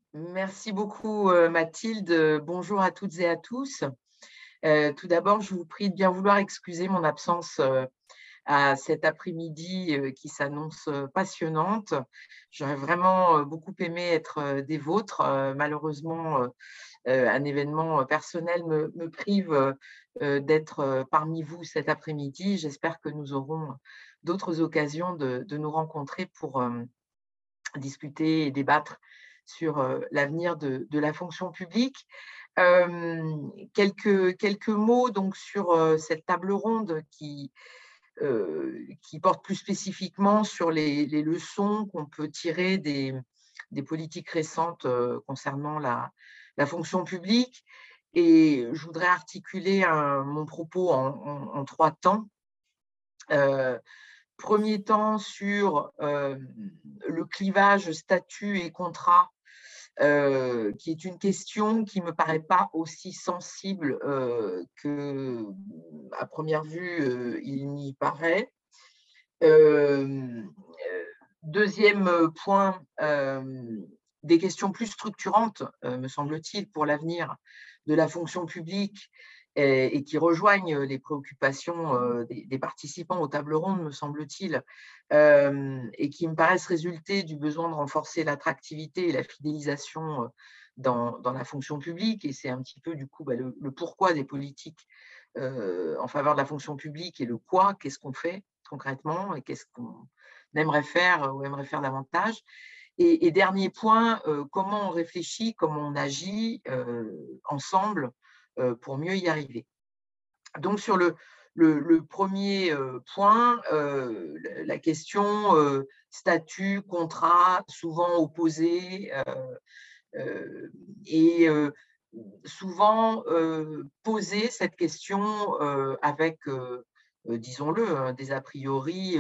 Merci beaucoup, Mathilde. Bonjour à toutes et à tous. Tout d'abord, je vous prie de bien vouloir excuser mon absence à cet après-midi qui s'annonce passionnante. J'aurais vraiment beaucoup aimé être des vôtres. Malheureusement, un événement personnel me prive d'être parmi vous cet après-midi. J'espère que nous aurons d'autres occasions de nous rencontrer pour discuter et débattre sur l'avenir de la fonction publique. Quelques mots donc sur cette table ronde qui porte plus spécifiquement sur les leçons qu'on peut tirer des politiques récentes concernant la fonction publique. Et je voudrais articuler mon propos en trois temps. Euh, Premier temps sur le clivage statut et contrat, qui est une question qui ne me paraît pas aussi sensible qu'à première vue il n'y paraît. Euh, Deuxième point, des questions plus structurantes, me semble-t-il, pour l'avenir de la fonction publique et qui rejoignent les préoccupations des participants aux tables rondes, me semble-t-il, et qui me paraissent résulter du besoin de renforcer l'attractivité et la fidélisation dans la fonction publique. Et c'est un petit peu, du coup, le pourquoi des politiques en faveur de la fonction publique et le quoi, qu'est-ce qu'on fait concrètement et qu'est-ce qu'on aimerait faire ou aimerait faire davantage. Et dernier point, comment on réfléchit, comment on agit ensemble pour mieux y arriver. Donc sur le premier point, la question statut, contrat, souvent opposé et souvent poser cette question avec, disons-le, hein, des a priori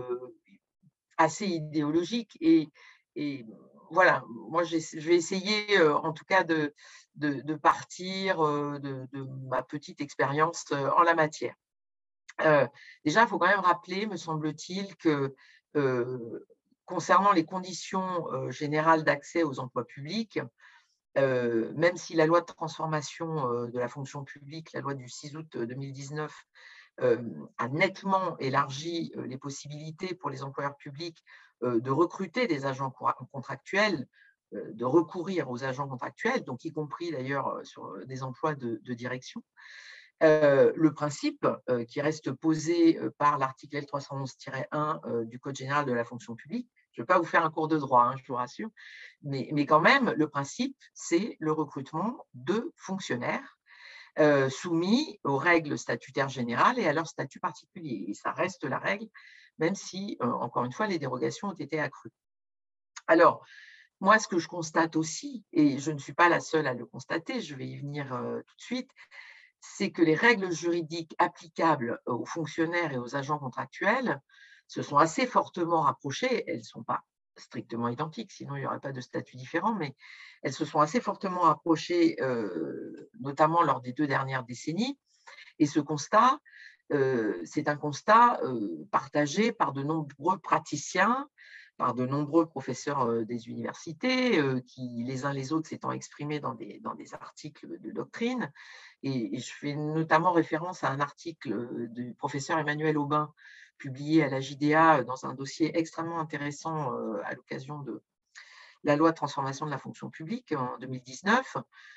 assez idéologique. Et voilà, moi, je vais essayer, en tout cas, de partir de ma petite expérience en la matière. Déjà, il faut quand même rappeler, me semble-t-il, que concernant les conditions générales d'accès aux emplois publics, même si la loi de transformation de la fonction publique, la loi du 6 août 2019, a nettement élargi les possibilités pour les employeurs publics de recruter des agents contractuels, de recourir aux agents contractuels, donc y compris d'ailleurs sur des emplois de direction. Le principe qui reste posé par l'article L311-1 du Code général de la fonction publique, je ne vais pas vous faire un cours de droit, hein, je vous rassure, mais quand même, le principe, c'est le recrutement de fonctionnaires soumis aux règles statutaires générales et à leur statut particulier. Et ça reste la règle, même si, encore une fois, les dérogations ont été accrues. Alors, moi, ce que je constate aussi, et je ne suis pas la seule à le constater, je vais y venir tout de suite, c'est que les règles juridiques applicables aux fonctionnaires et aux agents contractuels se sont assez fortement rapprochées. Elles ne sont pas strictement identiques, sinon il n'y aurait pas de statut différent, mais elles se sont assez fortement rapprochées, notamment lors des 2 dernières décennies. Et ce constat, c'est un constat partagé par de nombreux praticiens, par de nombreux professeurs des universités, qui, les uns les autres, s'étant exprimés dans des articles de doctrine. Et je fais notamment référence à un article du professeur Emmanuel Aubin, publié à la JDA dans un dossier extrêmement intéressant à l'occasion de la loi de transformation de la fonction publique en 2019,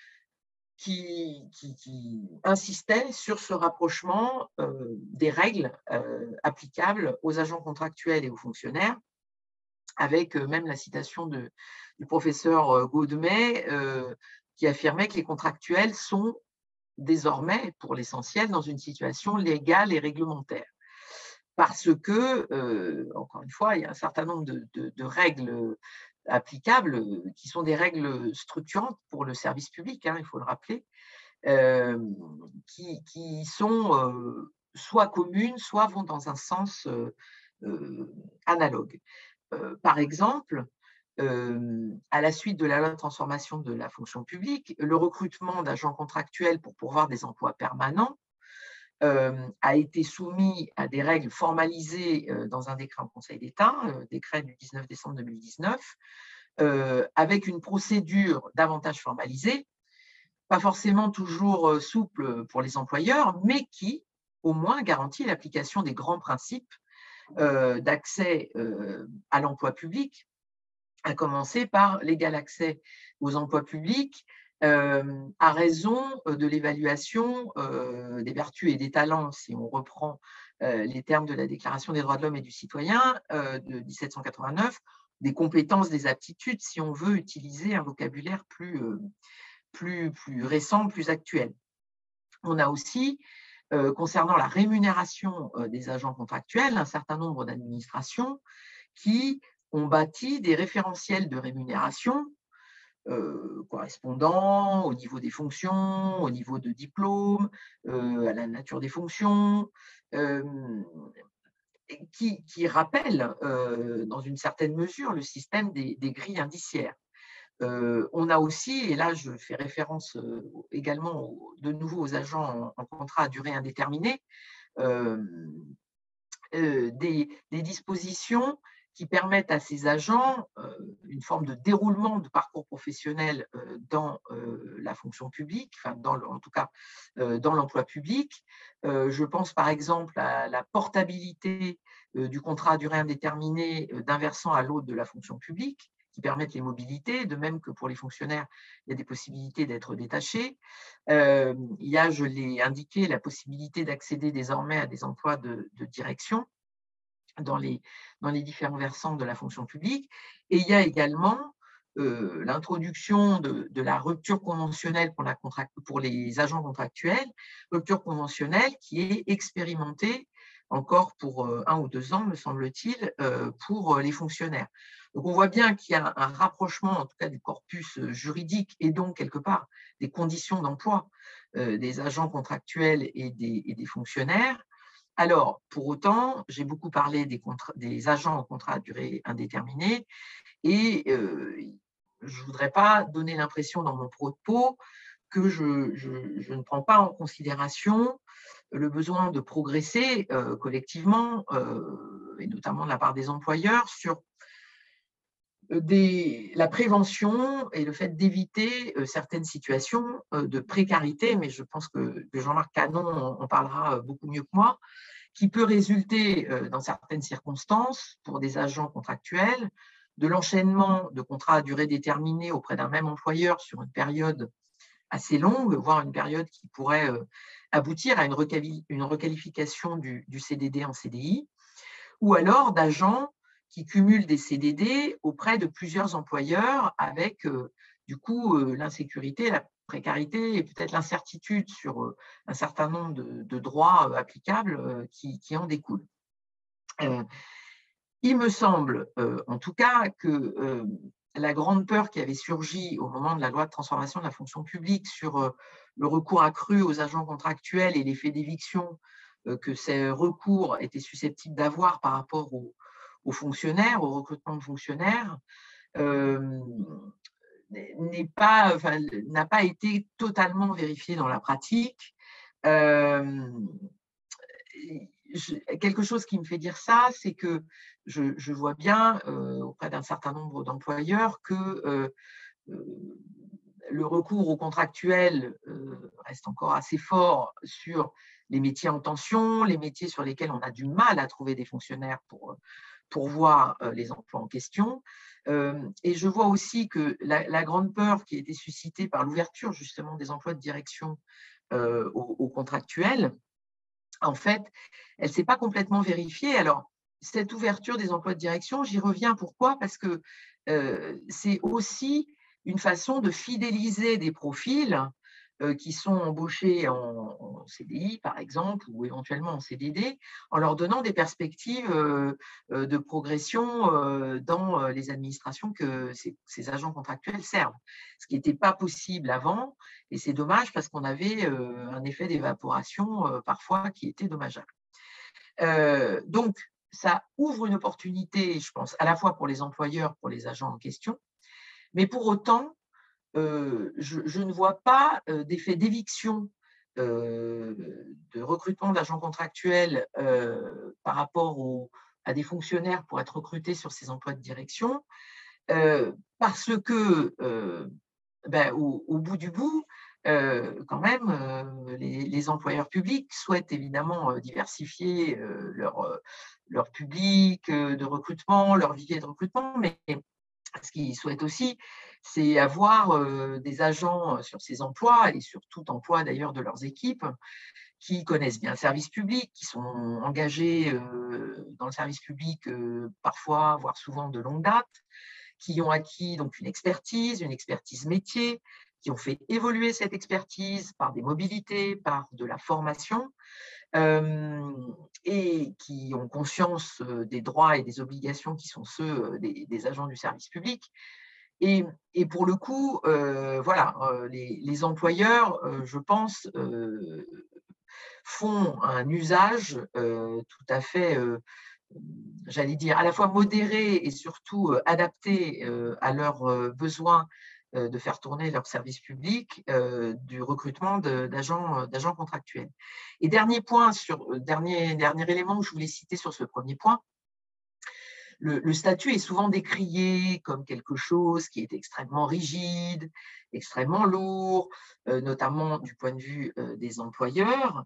qui insistait sur ce rapprochement des règles applicables aux agents contractuels et aux fonctionnaires, avec même la citation du professeur Gaudemet, qui affirmait que les contractuels sont désormais, pour l'essentiel, dans une situation légale et réglementaire. Parce que, encore une fois, il y a un certain nombre de règles applicables qui sont des règles structurantes pour le service public, hein, il faut le rappeler, qui sont soit communes, soit vont dans un sens analogue. Par exemple, à la suite de la loi de transformation de la fonction publique, le recrutement d'agents contractuels pour pourvoir des emplois permanents a été soumis à des règles formalisées dans un décret en Conseil d'État, décret du 19 décembre 2019, avec une procédure davantage formalisée, pas forcément toujours souple pour les employeurs, mais qui, au moins, garantit l'application des grands principes d'accès à l'emploi public, à commencer par l'égal accès aux emplois publics, à raison de l'évaluation des vertus et des talents, si on reprend les termes de la Déclaration des droits de l'homme et du citoyen de 1789, des compétences, des aptitudes, si on veut utiliser un vocabulaire plus récent, plus actuel. On a aussi, concernant la rémunération des agents contractuels, un certain nombre d'administrations qui ont bâti des référentiels de rémunération correspondant au niveau des fonctions, au niveau de diplôme, à la nature des fonctions, qui rappellent dans une certaine mesure le système des grilles indiciaires. On a aussi, et là je fais référence également de nouveau aux agents en contrat à durée indéterminée, des dispositions qui permettent à ces agents une forme de déroulement de parcours professionnel dans la fonction publique, enfin en tout cas dans l'emploi public. Je pense par exemple à la portabilité du contrat à durée indéterminée d'un versant à l'autre de la fonction publique, qui permettent les mobilités, de même que pour les fonctionnaires, il y a des possibilités d'être détachés. Il y a, je l'ai indiqué, la possibilité d'accéder désormais à des emplois de direction dans les différents versants de la fonction publique. Et il y a également l'introduction de la rupture conventionnelle pour les agents contractuels, rupture conventionnelle qui est expérimentée encore pour 1 ou 2 ans, me semble-t-il, pour les fonctionnaires. Donc on voit bien qu'il y a un rapprochement, en tout cas, du corpus juridique et donc, quelque part, des conditions d'emploi des agents contractuels et des fonctionnaires. Alors, pour autant, j'ai beaucoup parlé des agents en contrat à durée indéterminée et je ne voudrais pas donner l'impression dans mon propos que je ne prends pas en considération le besoin de progresser collectivement, et notamment de la part des employeurs, sur la prévention et le fait d'éviter certaines situations de précarité, mais je pense que Jean-Marc Canon en parlera beaucoup mieux que moi, qui peut résulter dans certaines circonstances pour des agents contractuels de l'enchaînement de contrats à durée déterminée auprès d'un même employeur sur une période assez longue, voire une période qui pourrait aboutir à une requalification du CDD en CDI, ou alors d'agents qui cumulent des CDD auprès de plusieurs employeurs avec du coup l'insécurité, la précarité et peut-être l'incertitude sur un certain nombre de droits applicables qui en découlent. Il me semble, en tout cas, que la grande peur qui avait surgi au moment de la loi de transformation de la fonction publique sur le recours accru aux agents contractuels et l'effet d'éviction que ces recours étaient susceptibles d'avoir par rapport aux fonctionnaires, au recrutement de fonctionnaires, n'a pas été totalement vérifié dans la pratique. Quelque chose qui me fait dire ça, c'est que je vois bien auprès d'un certain nombre d'employeurs que le recours aux contractuels reste encore assez fort sur les métiers en tension, les métiers sur lesquels on a du mal à trouver des fonctionnaires pour pourvoir les emplois en question. Et je vois aussi que la grande peur qui a été suscitée par l'ouverture justement des emplois de direction aux contractuels, en fait, elle ne s'est pas complètement vérifiée. Alors, cette ouverture des emplois de direction, j'y reviens. Pourquoi? Parce que c'est aussi une façon de fidéliser des profils qui sont embauchés en CDI, par exemple, ou éventuellement en CDD, en leur donnant des perspectives de progression dans les administrations que ces agents contractuels servent. Ce qui n'était pas possible avant, et c'est dommage parce qu'on avait un effet d'évaporation parfois qui était dommageable. Donc, ça ouvre une opportunité, je pense, à la fois pour les employeurs, pour les agents en question, mais pour autant, je ne vois pas d'effet d'éviction de recrutement d'agents contractuels par rapport à des fonctionnaires pour être recrutés sur ces emplois de direction, parce que, au bout du bout, quand même, les employeurs publics souhaitent évidemment diversifier leur public de recrutement, leur vivier de recrutement, mais ce qu'ils souhaitent aussi, c'est avoir des agents sur ces emplois et sur tout emploi d'ailleurs de leurs équipes qui connaissent bien le service public, qui sont engagés dans le service public parfois, voire souvent de longue date, qui ont acquis donc une expertise métier, qui ont fait évoluer cette expertise par des mobilités, par de la formation, et qui ont conscience des droits et des obligations qui sont ceux des agents du service public. Et pour le coup, voilà, les employeurs, je pense, font un usage tout à fait, j'allais dire, à la fois modéré et surtout adapté à leurs besoins de faire tourner leur service public, du recrutement d'agents contractuels. Et dernier point, dernier élément que je voulais citer sur ce premier point, le statut est souvent décrié comme quelque chose qui est extrêmement rigide, extrêmement lourd, notamment du point de vue des employeurs.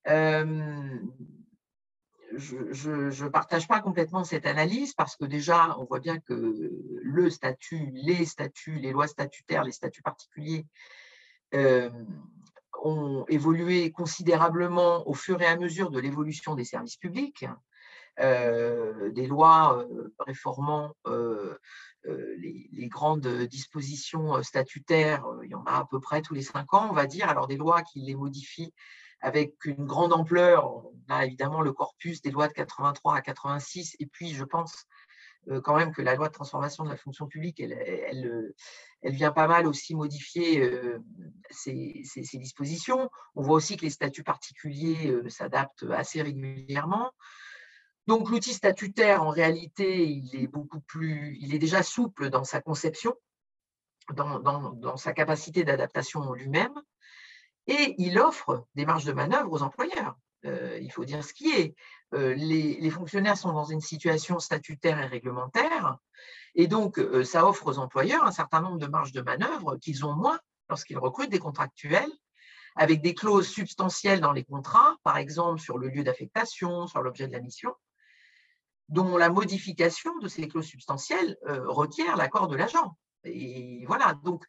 Je ne partage pas complètement cette analyse parce que déjà, on voit bien que le statut, les lois statutaires, les statuts particuliers euh, ont évolué considérablement au fur et à mesure de l'évolution des services publics. Des lois réformant les grandes dispositions statutaires, il y en a à peu près tous les 5 ans, on va dire. Alors des lois qui les modifient avec une grande ampleur. On a évidemment le corpus des lois de 83 à 86, et puis je pense quand même que la loi de transformation de la fonction publique, elle vient pas mal aussi modifier ces dispositions. On voit aussi que les statuts particuliers s'adaptent assez régulièrement. Donc l'outil statutaire, en réalité, il est déjà souple dans sa conception, dans sa capacité d'adaptation lui-même, et il offre des marges de manœuvre aux employeurs. Il faut dire ce qui est. Les fonctionnaires sont dans une situation statutaire et réglementaire, et donc ça offre aux employeurs un certain nombre de marges de manœuvre qu'ils ont moins lorsqu'ils recrutent des contractuels, avec des clauses substantielles dans les contrats, par exemple sur le lieu d'affectation, sur l'objet de la mission, dont la modification de ces clauses substantielles requiert l'accord de l'agent. Et voilà, donc,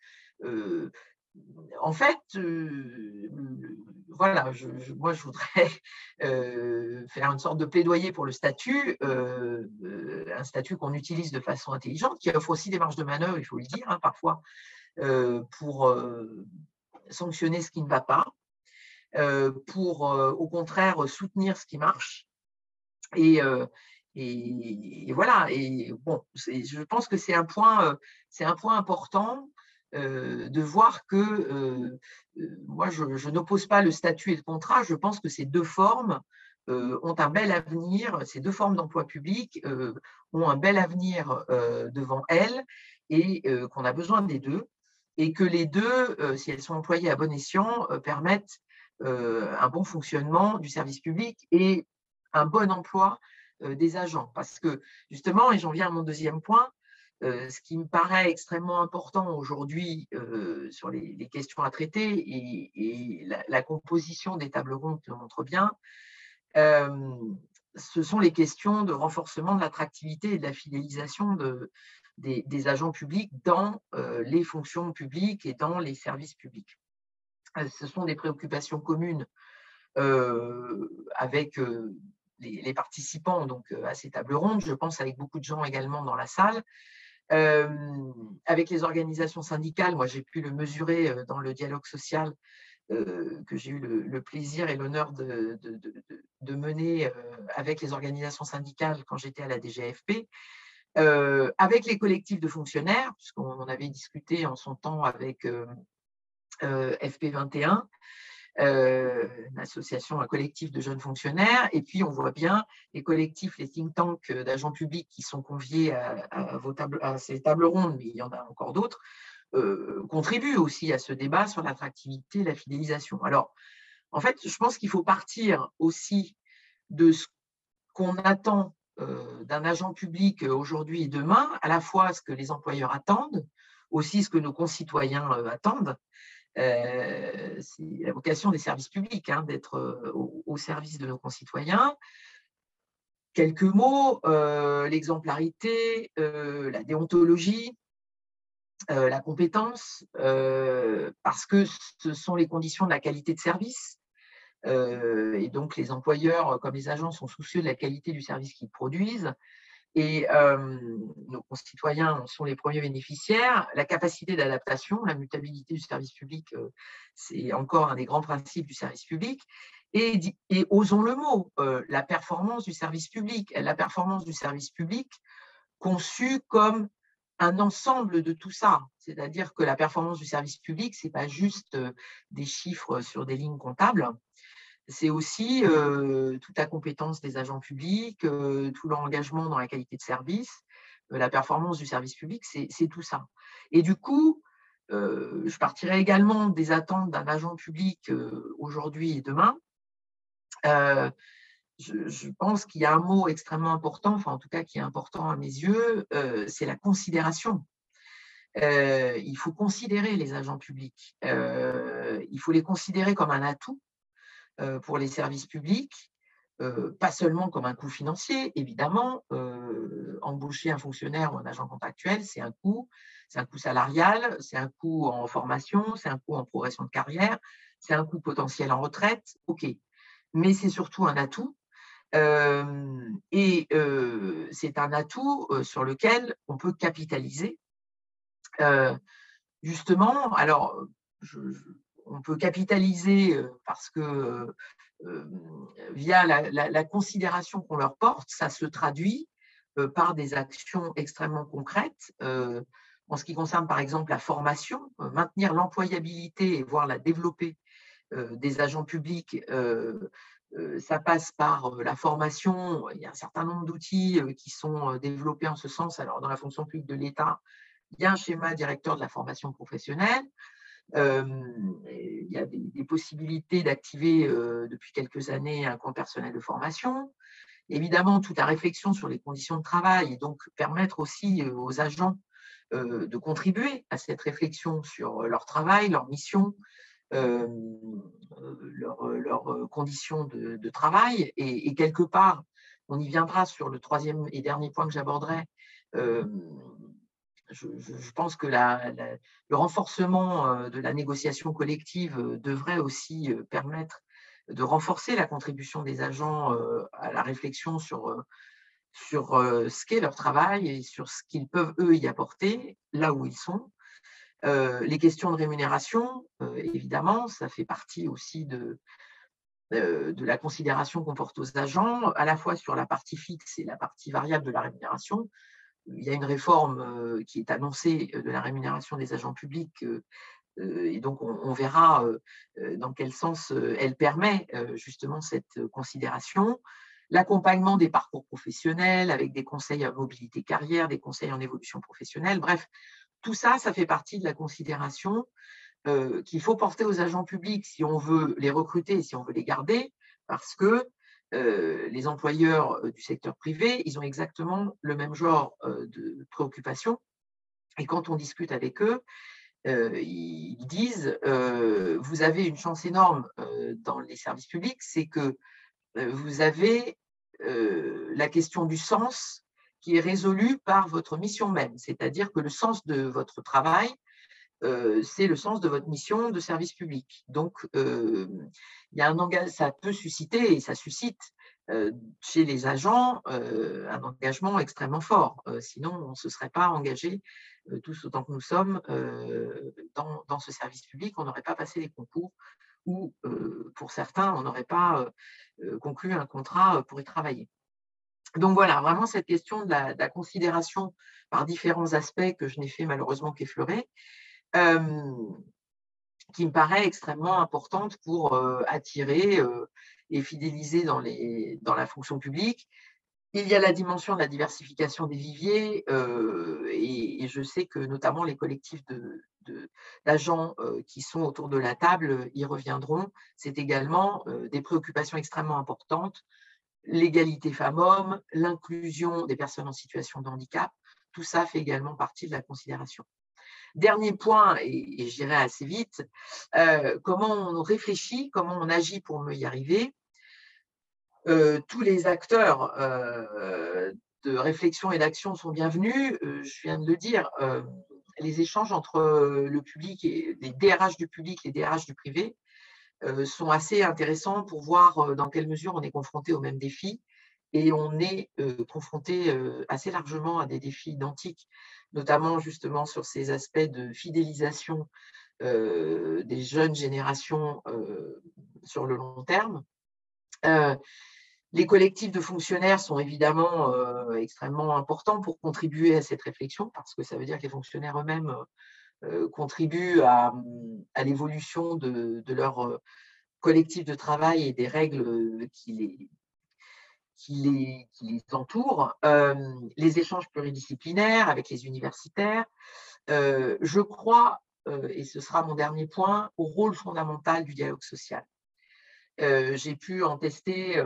en fait, voilà, moi, je voudrais faire une sorte de plaidoyer pour le statut, un statut qu'on utilise de façon intelligente, qui offre aussi des marges de manœuvre, il faut le dire, hein, parfois, pour sanctionner ce qui ne va pas, pour, au contraire, soutenir ce qui marche. Et voilà, et bon, je pense que c'est un point important de voir que moi, je n'oppose pas le statut et le contrat. Je pense que ces deux formes ont un bel avenir, ces deux formes d'emploi public ont un bel avenir devant elles, et qu'on a besoin des deux, et que les deux, si elles sont employées à bon escient, permettent un bon fonctionnement du service public et un bon emploi des agents. Parce que justement, et j'en viens à mon deuxième point, ce qui me paraît extrêmement important aujourd'hui sur les questions à traiter, et la composition des tables rondes le montre bien, ce sont les questions de renforcement de l'attractivité et de la fidélisation des agents publics dans les fonctions publiques et dans les services publics. Ce sont des préoccupations communes avec les participants donc, à ces tables rondes, je pense avec beaucoup de gens également dans la salle. Avec les organisations syndicales, moi j'ai pu le mesurer dans le dialogue social que j'ai eu le plaisir et l'honneur de mener avec les organisations syndicales quand j'étais à la DGFP, avec les collectifs de fonctionnaires, puisqu'on avait discuté en son temps avec FP21, une association, un collectif de jeunes fonctionnaires, et puis on voit bien les collectifs, les think tanks d'agents publics qui sont conviés à ces tables rondes, mais il y en a encore d'autres, contribuent aussi à ce débat sur l'attractivité et la fidélisation. Alors, en fait, je pense qu'il faut partir aussi de ce qu'on attend d'un agent public aujourd'hui et demain, à la fois ce que les employeurs attendent, aussi ce que nos concitoyens attendent. C'est la vocation des services publics, hein, d'être au service de nos concitoyens. Quelques mots, l'exemplarité, la déontologie, la compétence, parce que ce sont les conditions de la qualité de service. Et donc, les employeurs, comme les agents, sont soucieux de la qualité du service qu'ils produisent. Et nos concitoyens en sont les premiers bénéficiaires. La capacité d'adaptation, la mutabilité du service public, c'est encore un des grands principes du service public. Et osons le mot, la performance du service public. La performance du service public conçue comme un ensemble de tout ça. C'est-à-dire que la performance du service public, ce n'est pas juste des chiffres sur des lignes comptables, c'est aussi toute la compétence des agents publics, tout leur engagement dans la qualité de service, la performance du service public, c'est tout ça. Et du coup, je partirai également des attentes d'un agent public aujourd'hui et demain. Je pense qu'il y a un mot extrêmement important, enfin en tout cas qui est important à mes yeux, c'est la considération. Il faut considérer les agents publics. Il faut les considérer comme un atout pour les services publics, pas seulement comme un coût financier, évidemment. Embaucher un fonctionnaire ou un agent contractuel, c'est un coût salarial, c'est un coût en formation, c'est un coût en progression de carrière, c'est un coût potentiel en retraite, ok. Mais c'est surtout un atout. Et c'est un atout sur lequel on peut capitaliser. Justement, alors, on peut capitaliser parce que via la considération qu'on leur porte, ça se traduit par des actions extrêmement concrètes. En ce qui concerne par exemple la formation, maintenir l'employabilité et voire la développer des agents publics, ça passe par la formation. Il y a un certain nombre d'outils qui sont développés en ce sens. Alors, dans la fonction publique de l'État, il y a un schéma directeur de la formation professionnelle. Il y a des possibilités d'activer depuis quelques années un compte personnel de formation. Évidemment, toute la réflexion sur les conditions de travail et donc permettre aussi aux agents de contribuer à cette réflexion sur leur travail, leur mission, leurs conditions de travail. Et quelque part, on y viendra sur le troisième et dernier point que j'aborderai. Je pense que le renforcement de la négociation collective devrait aussi permettre de renforcer la contribution des agents à la réflexion sur ce qu'est leur travail et sur ce qu'ils peuvent, eux, y apporter, là où ils sont. Les questions de rémunération, évidemment, ça fait partie aussi de la considération qu'on porte aux agents, à la fois sur la partie fixe et la partie variable de la rémunération. Il y a une réforme qui est annoncée de la rémunération des agents publics, et donc on verra dans quel sens elle permet justement cette considération. L'accompagnement des parcours professionnels avec des conseils en mobilité carrière, des conseils en évolution professionnelle, bref, tout ça, ça fait partie de la considération qu'il faut porter aux agents publics si on veut les recruter et si on veut les garder, parce que les employeurs du secteur privé, ils ont exactement le même genre de préoccupations. Et quand on discute avec eux, ils disent vous avez une chance énorme dans les services publics, c'est que vous avez la question du sens qui est résolue par votre mission même. C'est-à-dire que le sens de votre travail, c'est le sens de votre mission de service public. Donc, il y a ça peut susciter, et ça suscite chez les agents un engagement extrêmement fort. Sinon, on ne se serait pas engagé tous autant que nous sommes dans ce service public, on n'aurait pas passé les concours ou, pour certains, on n'aurait pas conclu un contrat pour y travailler. Donc voilà, vraiment cette question de la considération par différents aspects que je n'ai fait malheureusement qu'effleurer, qui me paraît extrêmement importante pour attirer et fidéliser dans la fonction publique. Il y a la dimension de la diversification des viviers et je sais que notamment les collectifs d'agents qui sont autour de la table y reviendront. C'est également des préoccupations extrêmement importantes l'égalité femmes-hommes, l'inclusion des personnes en situation de handicap, tout ça fait également partie de la considération. Dernier point, et je dirais assez vite, comment on réfléchit, comment on agit pour mieux y arriver. Tous les acteurs de réflexion et d'action sont bienvenus. Je viens de le dire, les échanges entre le public et les DRH du public, les DRH du privé, sont assez intéressants pour voir dans quelle mesure on est confronté aux mêmes défis. Et on est confronté assez largement à des défis identiques, notamment justement sur ces aspects de fidélisation des jeunes générations sur le long terme. Les collectifs de fonctionnaires sont évidemment extrêmement importants pour contribuer à cette réflexion, parce que ça veut dire que les fonctionnaires eux-mêmes contribuent à l'évolution de leur collectif de travail et des règles qui les entourent. Les échanges pluridisciplinaires avec les universitaires. Je crois, et ce sera mon dernier point, au rôle fondamental du dialogue social. J'ai pu en tester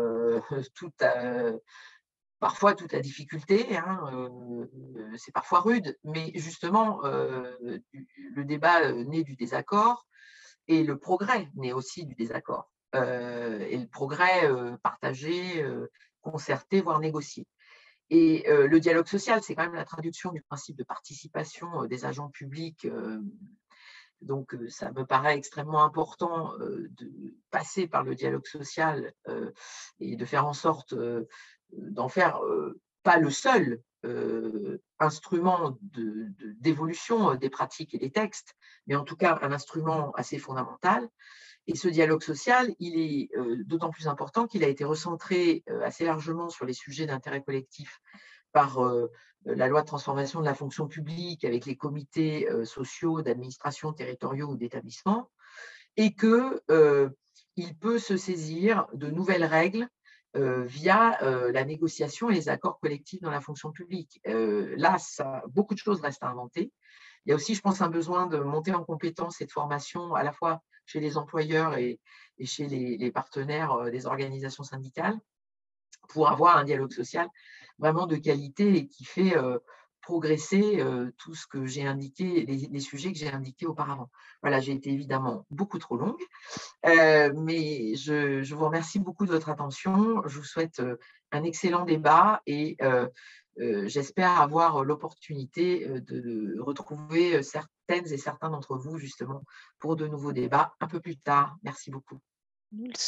parfois toute la difficulté, hein, c'est parfois rude, mais justement, le débat naît du désaccord et le progrès naît aussi du désaccord. Et le progrès partagé, concerté, voire négocié. Et le dialogue social, c'est quand même la traduction du principe de participation des agents publics. Donc, ça me paraît extrêmement important de passer par le dialogue social et de faire en sorte d'en faire pas le seul instrument d'évolution des pratiques et des textes, mais en tout cas un instrument assez fondamental. Et ce dialogue social, il est d'autant plus important qu'il a été recentré assez largement sur les sujets d'intérêt collectif par la loi de transformation de la fonction publique avec les comités sociaux, d'administration, territoriaux ou d'établissement, et qu'il peut se saisir de nouvelles règles via la négociation et les accords collectifs dans la fonction publique. Là, beaucoup de choses restent à inventer. Il y a aussi, je pense, un besoin de monter en compétences et de formation à la fois chez les employeurs et chez les partenaires des organisations syndicales pour avoir un dialogue social vraiment de qualité et qui fait progresser tout ce que j'ai indiqué, les sujets que j'ai indiqués auparavant. Voilà, j'ai été évidemment beaucoup trop longue, mais je vous remercie beaucoup de votre attention. Je vous souhaite un excellent débat et j'espère avoir l'opportunité de retrouver certaines et certains d'entre vous justement pour de nouveaux débats un peu plus tard. Merci beaucoup.